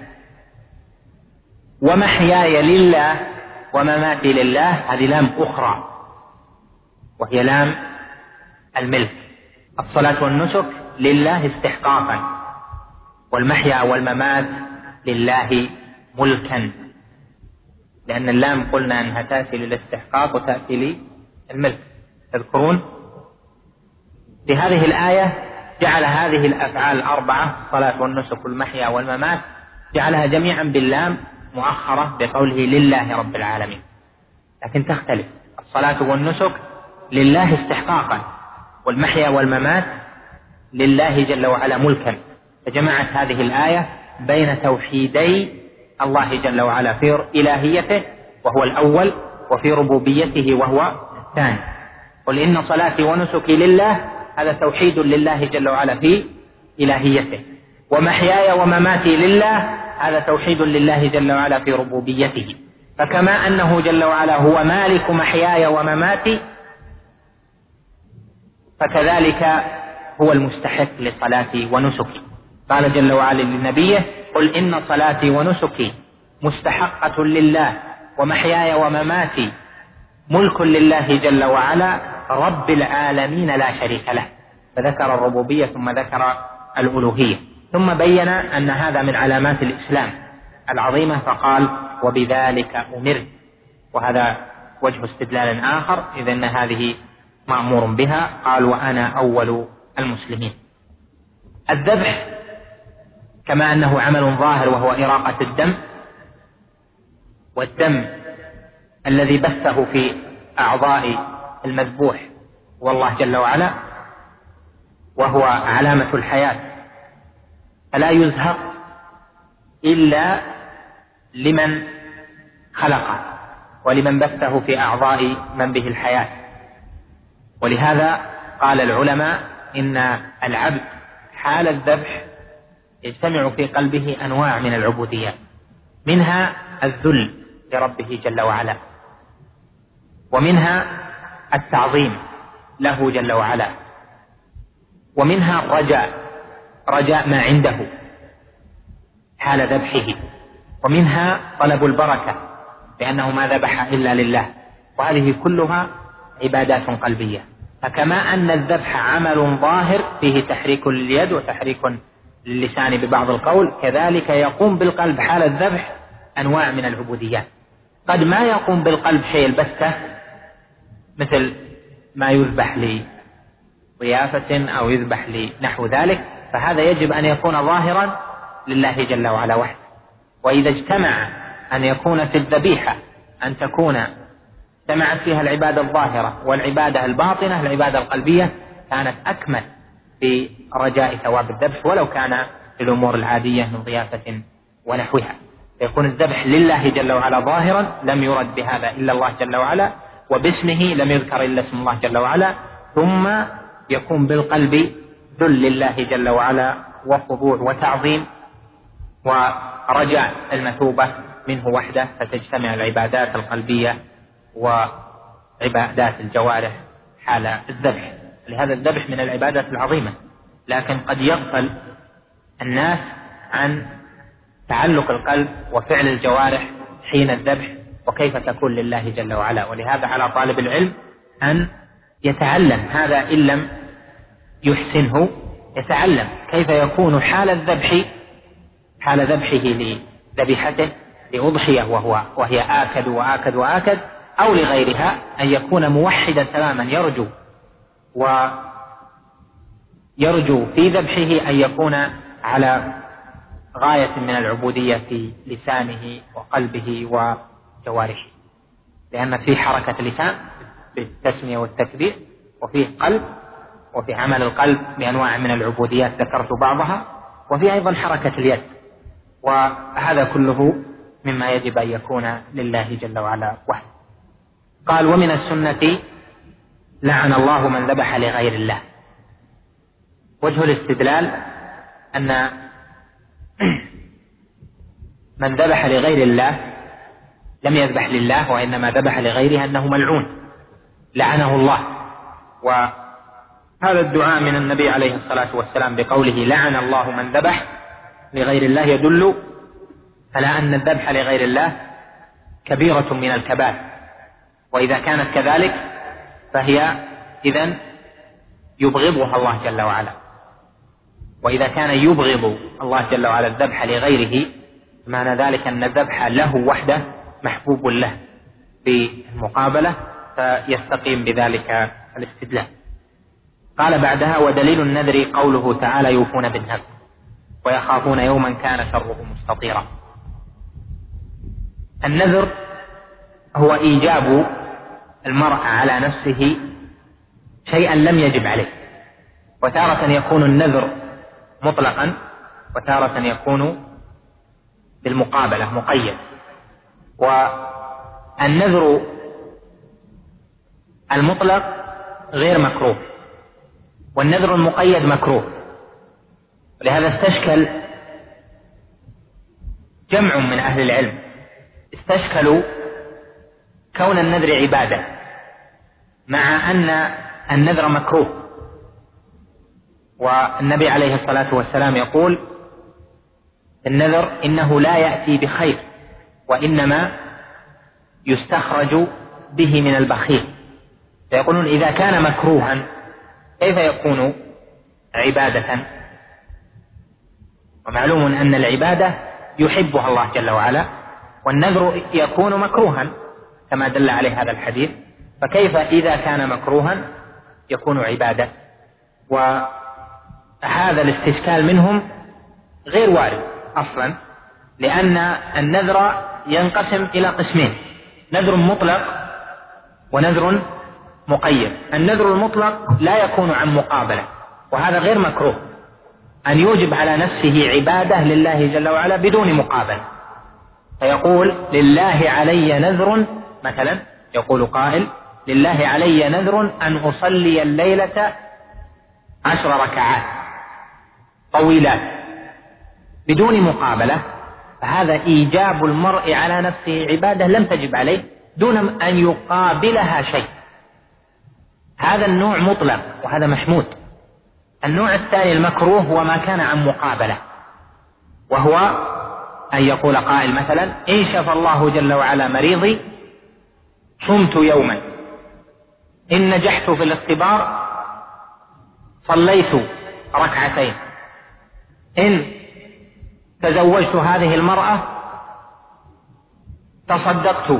ومحياي لله ومماتي لله، هذه لام أخرى وهي لام الملك. الصلاة والنسك لله استحقاقا، والمحيا والممات لله ملكا، لأن اللام قلنا أنها تأتي للاستحقاق وتأتي للملك. تذكرون في هذه الآية جعل هذه الأفعال الأربعة الصلاة والنسك والمحيا والممات جعلها جميعا باللام مؤخرة بقوله لله رب العالمين، لكن تختلف. الصلاة والنسك لله استحقاقا، والمحيا والممات لله جل وعلا ملكا، فجمعت هذه الآية بين توحيدي الله جل وعلا في إلهيته وهو الأول، وفي ربوبيته وهو الثاني. قل إن صلاتي ونسكي لله، هذا توحيد لله جل وعلا في إلهيته. ومحياي ومماتي لله، هذا توحيد لله جل وعلا في ربوبيته. فكما أنه جل وعلا هو مالك محياي ومماتي، فكذلك هو المستحق لصلاتي ونسكي. قال جل وعلا لنبيه: قل إن صلاتي ونسكي مستحقة لله ومحياي ومماتي ملك لله جل وعلا رب العالمين لا شريك له. فذكر الربوبية ثم ذكر الألوهية، ثم بين أن هذا من علامات الإسلام العظيمة، فقال: وبذلك أمرت. وهذا وجه استدلال آخر، إذ أن هذه مأمور بها. قال: وأنا أول المسلمين. الذبح كما أنه عمل ظاهر وهو إراقة الدم، والدم الذي بثه في أعضاء المذبوح والله جل وعلا، وهو علامة الحياة، فلا يزهق إلا لمن خلقه ولمن بثه في أعضاء من به الحياة. ولهذا قال العلماء إن العبد حال الذبح يجتمع في قلبه أنواع من العبوديات، منها الذل لربه جل وعلا، ومنها التعظيم له جل وعلا، ومنها الرجاء، رجاء ما عنده حال ذبحه، ومنها طلب البركة لأنه ما ذبح إلا لله. وهذه كلها عبادات قلبية. فكما أن الذبح عمل ظاهر فيه تحريك لليد وتحريك للسان ببعض القول، كذلك يقوم بالقلب حال الذبح أنواع من العبوديات. قد ما يقوم بالقلب شيء البتة، مثل ما يذبح لضيافة أو يذبح لنحو ذلك، فهذا يجب أن يكون ظاهرا لله جل وعلا وحده. وإذا اجتمع أن يكون في الذبيحة أن تكون اجتمعت فيها العبادة الظاهرة والعبادة الباطنة، العبادة القلبية، كانت أكمل في رجاء ثواب الذبح ولو كان في الأمور العادية من ضيافة ونحوها. يكون الذبح لله جل وعلا ظاهرا، لم يرد بهذا إلا الله جل وعلا، وباسمه لم يذكر إلا اسم الله جل وعلا، ثم يكون بالقلب ذل لله جل وعلا وخضوع وتعظيم ورجاء المثوبة منه وحده، فتجتمع العبادات القلبية وعبادات الجوارح حال الذبح. لهذا الذبح من العبادات العظيمة، لكن قد يغفل الناس عن تعلق القلب وفعل الجوارح حين الذبح وكيف تكون لله جل وعلا. ولهذا على طالب العلم أن يتعلم هذا، إن لم يحسنه يتعلم كيف يكون حال الذبح حال ذبحه لذبيحته لأضحية وهو وهي آكد وآكد وآكد، أو لغيرها أن يكون موحدا تماما، يرجو ويرجو في ذبحه أن يكون على غاية من العبودية في لسانه وقلبه وجوارحه، لأن في حركة لسان بالتسمية والتكبير، وفيه قلب، وفي عمل القلب بأنواع من العبوديات ذكرت بعضها، وفي أيضا حركة اليد، وهذا كله مما يجب أن يكون لله جل وعلا وحده. قال: ومن السنة لعن الله من ذبح لغير الله. وجه الاستدلال أن من ذبح لغير الله لم يذبح لله وإنما ذبح لغيره أنه ملعون لعنه الله. وهذا الدعاء من النبي عليه الصلاة والسلام بقوله لعن الله من ذبح لغير الله يدل على أن الذبح لغير الله كبيرة من الكبائر، وإذا كانت كذلك فهي إذن يبغضها الله جل وعلا. وإذا كان يبغض الله جل وعلا الذبح لغيره معنى ذلك أن الذبح له وحده محبوب له بالمقابلة، فيستقيم بذلك الاستدلال. قال بعدها: ودليل النذر قوله تعالى يوفون بالنذر ويخافون يوما كان شره مستطيرا. النذر هو إيجاب المرء على نفسه شيئا لم يجب عليه، وتارة يكون النذر مطلقا وتارة يكون بالمقابلة مقيد. والنذر المطلق غير مكروه، والنذر المقيد مكروه، ولهذا استشكل جمع من أهل العلم استشكلوا كون النذر عبادة مع أن النذر مكروه. والنبي عليه الصلاة والسلام يقول: النذر إنه لا يأتي بخير وإنما يستخرج به من البخيل. فيقولون إذا كان مكروها كيف يكون عبادة؟ ومعلوم أن العبادة يحبها الله جل وعلا، والنذر يكون مكروها كما دل عليه هذا الحديث، فكيف إذا كان مكروها يكون عبادة؟ وهذا الاستشكال منهم غير وارد أصلا، لأن النذر ينقسم إلى قسمين: نذر مطلق ونذر مقيد. النذر المطلق لا يكون عن مقابلة، وهذا غير مكروه، أن يوجب على نفسه عبادة لله جل وعلا بدون مقابلة، فيقول: لله علي نذر، مثلا يقول قائل: لله علي نذر أن أصلي الليلة عشر ركعات طويلات بدون مقابلة، فهذا إيجاب المرء على نفسه عبادة لم تجب عليه دون أن يقابلها شيء. هذا النوع مطلق وهذا محمود. النوع الثاني المكروه هو ما كان عن مقابلة، وهو أن يقول قائل مثلا: إن شفى الله جل وعلا مريضي صمت يوما، إن نجحت في الاختبار صليت ركعتين، إن تزوجت هذه المرأة تصدقت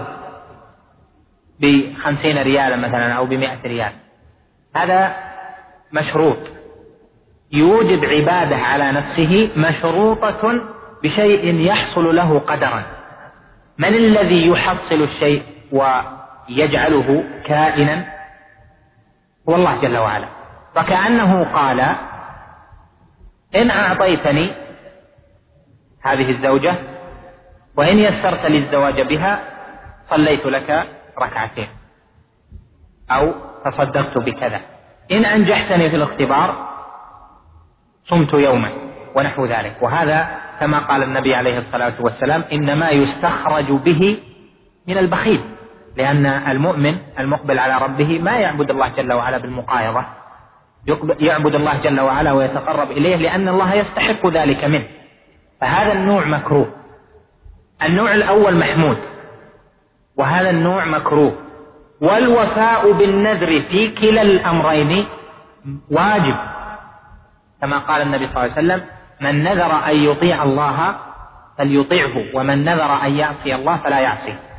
بخمسين ريالا مثلا أو بمئة ريال. هذا مشروط، يوجب عبادة على نفسه مشروطة بشيء يحصل له قدرا. من الذي يحصل الشيء ويجعله كائنا؟ هو الله جل وعلا. فكأنه قال: إن أعطيتني هذه الزوجة وإن يسرت لي الزواج بها صليت لك ركعتين أو تصدقت بكذا، إن أنجحتني في الاختبار صمت يوما، ونحو ذلك. وهذا كما قال النبي عليه الصلاة والسلام: إنما يستخرج به من البخيل، لأن المؤمن المقبل على ربه ما يعبد الله جل وعلا بالمقايضة، يعبد الله جل وعلا ويتقرب إليه لأن الله يستحق ذلك منه. فهذا النوع مكروه. النوع الأول محمود وهذا النوع مكروه. والوفاء بالنذر في كلا الأمرين واجب، كما قال النبي صلى الله عليه وسلم: من نذر أن يطيع الله فليطيعه، ومن نذر أن يعصي الله فلا يعصيه.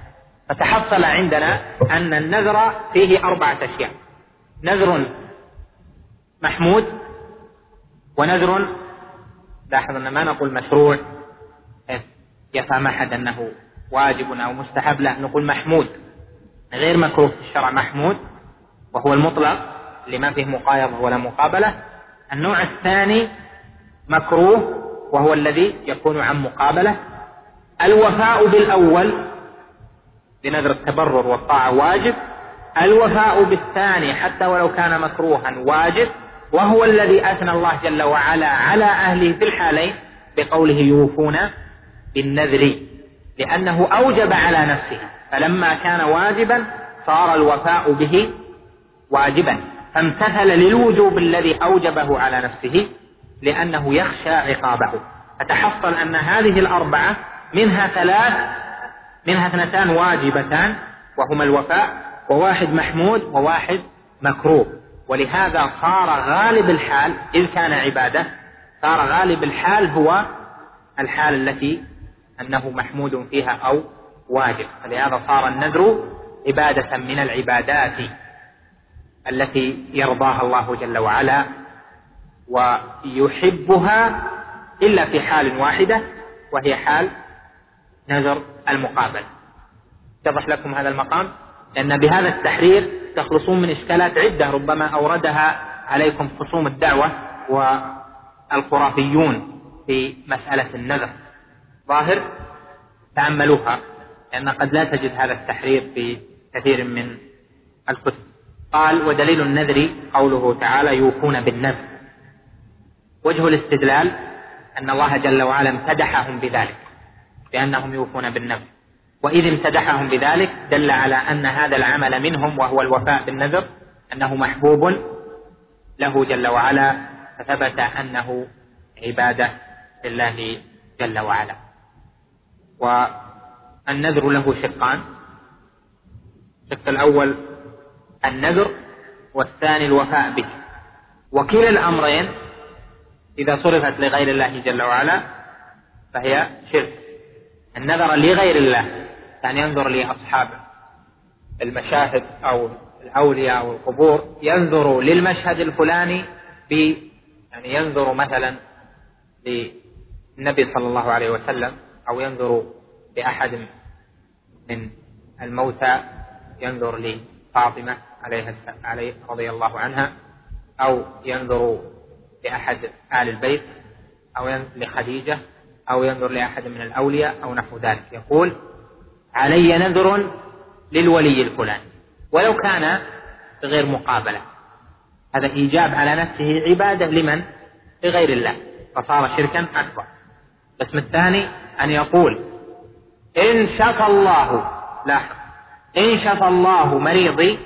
فتحصل عندنا أن النذر فيه أربعة أشياء: نذر محمود، ونذر، لاحظ أن ما نقول مشروع يفهم أحد أنه واجب أو مستحب، لا، نقول محمود غير مكروه في الشرع، محمود وهو المطلق اللي ما فيه مقايضة ولا مقابلة. النوع الثاني مكروه وهو الذي يكون عن مقابلة. الوفاء بالأول بنذر التبرر والطاعة واجب، الوفاء بالثاني حتى ولو كان مكروها واجب، وهو الذي أثنى الله جل وعلا على أهله في الحالين بقوله يوفون بالنذر، لأنه أوجب على نفسه، فلما كان واجبا صار الوفاء به واجبا، فامتثل للوجوب الذي أوجبه على نفسه لأنه يخشى عقابه. فتحصل أن هذه الأربعة منها ثلاث منها اثنتان واجبتان وهما الوفاء، وواحد محمود وواحد مكروه. ولهذا صار غالب الحال إذ كان عبادة، صار غالب الحال هو الحال التي أنه محمود فيها أو واجب، فلهذا صار النذر عبادة من العبادات التي يرضاها الله جل وعلا ويحبها، إلا في حال واحدة وهي حال نذر المقابل. اتضح لكم هذا المقام؟ لأن بهذا التحرير تخلصون من إشكالات عدة ربما أوردها عليكم خصوم الدعوة والخرافيون في مسألة النذر. ظاهر تأملوها، لأن قد لا تجد هذا التحرير في كثير من الكتب. قال: ودليل النذر قوله تعالى يوفون بالنذر. وجه الاستدلال أن الله جل وعلا امتدحهم بذلك، بأنهم يوفون بالنذر، وإذ امتدحهم بذلك دل على أن هذا العمل منهم وهو الوفاء بالنذر أنه محبوب له جل وعلا، فثبت أنه عبادة لله جل وعلا. والنذر له شقان: الشق الأول النذر، والثاني الوفاء به، وكلا الأمرين إذا صرفت لغير الله جل وعلا فهي شرك. النذر لغير الله يعني ينظر لأصحاب المشاهد أو الأولياء أو القبور، ينظر للمشهد الفلاني ب يعني ينظر مثلا للنبي صلى الله عليه وسلم، أو ينظر لأحد من الموتى، ينظر لفاطمة عليه عليه رضي الله عنها، أو ينظر لأحد آل البيت، أو ينظر لخديجة، أو ينظر لأحد من الأولياء أو نحو ذلك. يقول علي نذر للولي الفلاني، ولو كان بغير مقابلة، هذا إيجاب على نفسه عبادة لمن؟ لغير الله، فصار شركا أكبر. القسم الثاني أن يقول إن شفى الله، لاحظ، إن شفى الله مريضي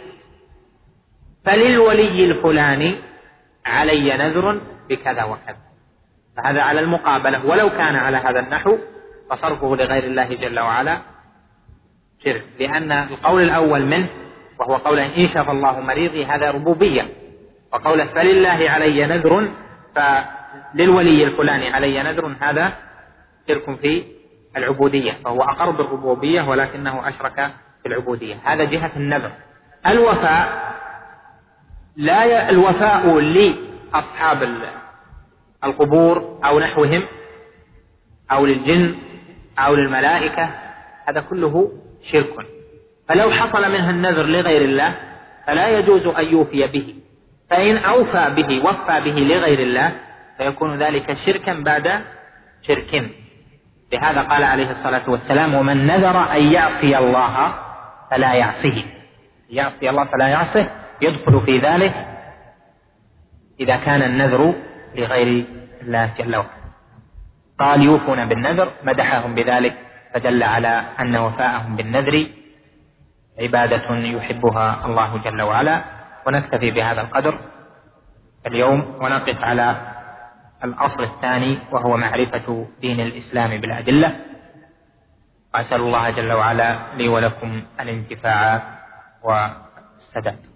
فللولي الفلاني علي نذر بكذا وكذا، فهذا على المقابلة. ولو كان على هذا النحو فصرفه لغير الله جل وعلا شرك، لأن القول الأول منه وهو قول إن شفى الله مريضي هذا ربوبية، وقوله فلله علي نذر فللولي الفلاني علي نذر هذا شرك في العبودية، فهو أقر بالربوبية ولكنه أشرك في العبودية. هذا جهة النذر. الوفاء لا ي... الوفاء لأصحاب القبور أو نحوهم أو للجن أو للملائكة هذا كله شرك، فلو حصل منها النذر لغير الله فلا يجوز أن يوفي به، فإن أوفى به وفى به لغير الله فيكون ذلك شركا بعد شرك. لهذا قال عليه الصلاة والسلام ومن نذر أن يعصي الله فلا يعصيه، يعصي الله فلا يعصيه يدخل في ذلك إذا كان النذر لغير الله جل وعلا. قال يوفون بالنذر، مدحهم بذلك فدل على أن وفاءهم بالنذر عبادة يحبها الله جل وعلا. ونكتفي بهذا القدر اليوم ونقف على الأصل الثاني وهو معرفة دين الإسلام بالأدلة. وأسأل الله جل وعلا لي ولكم الانتفاع والسداد.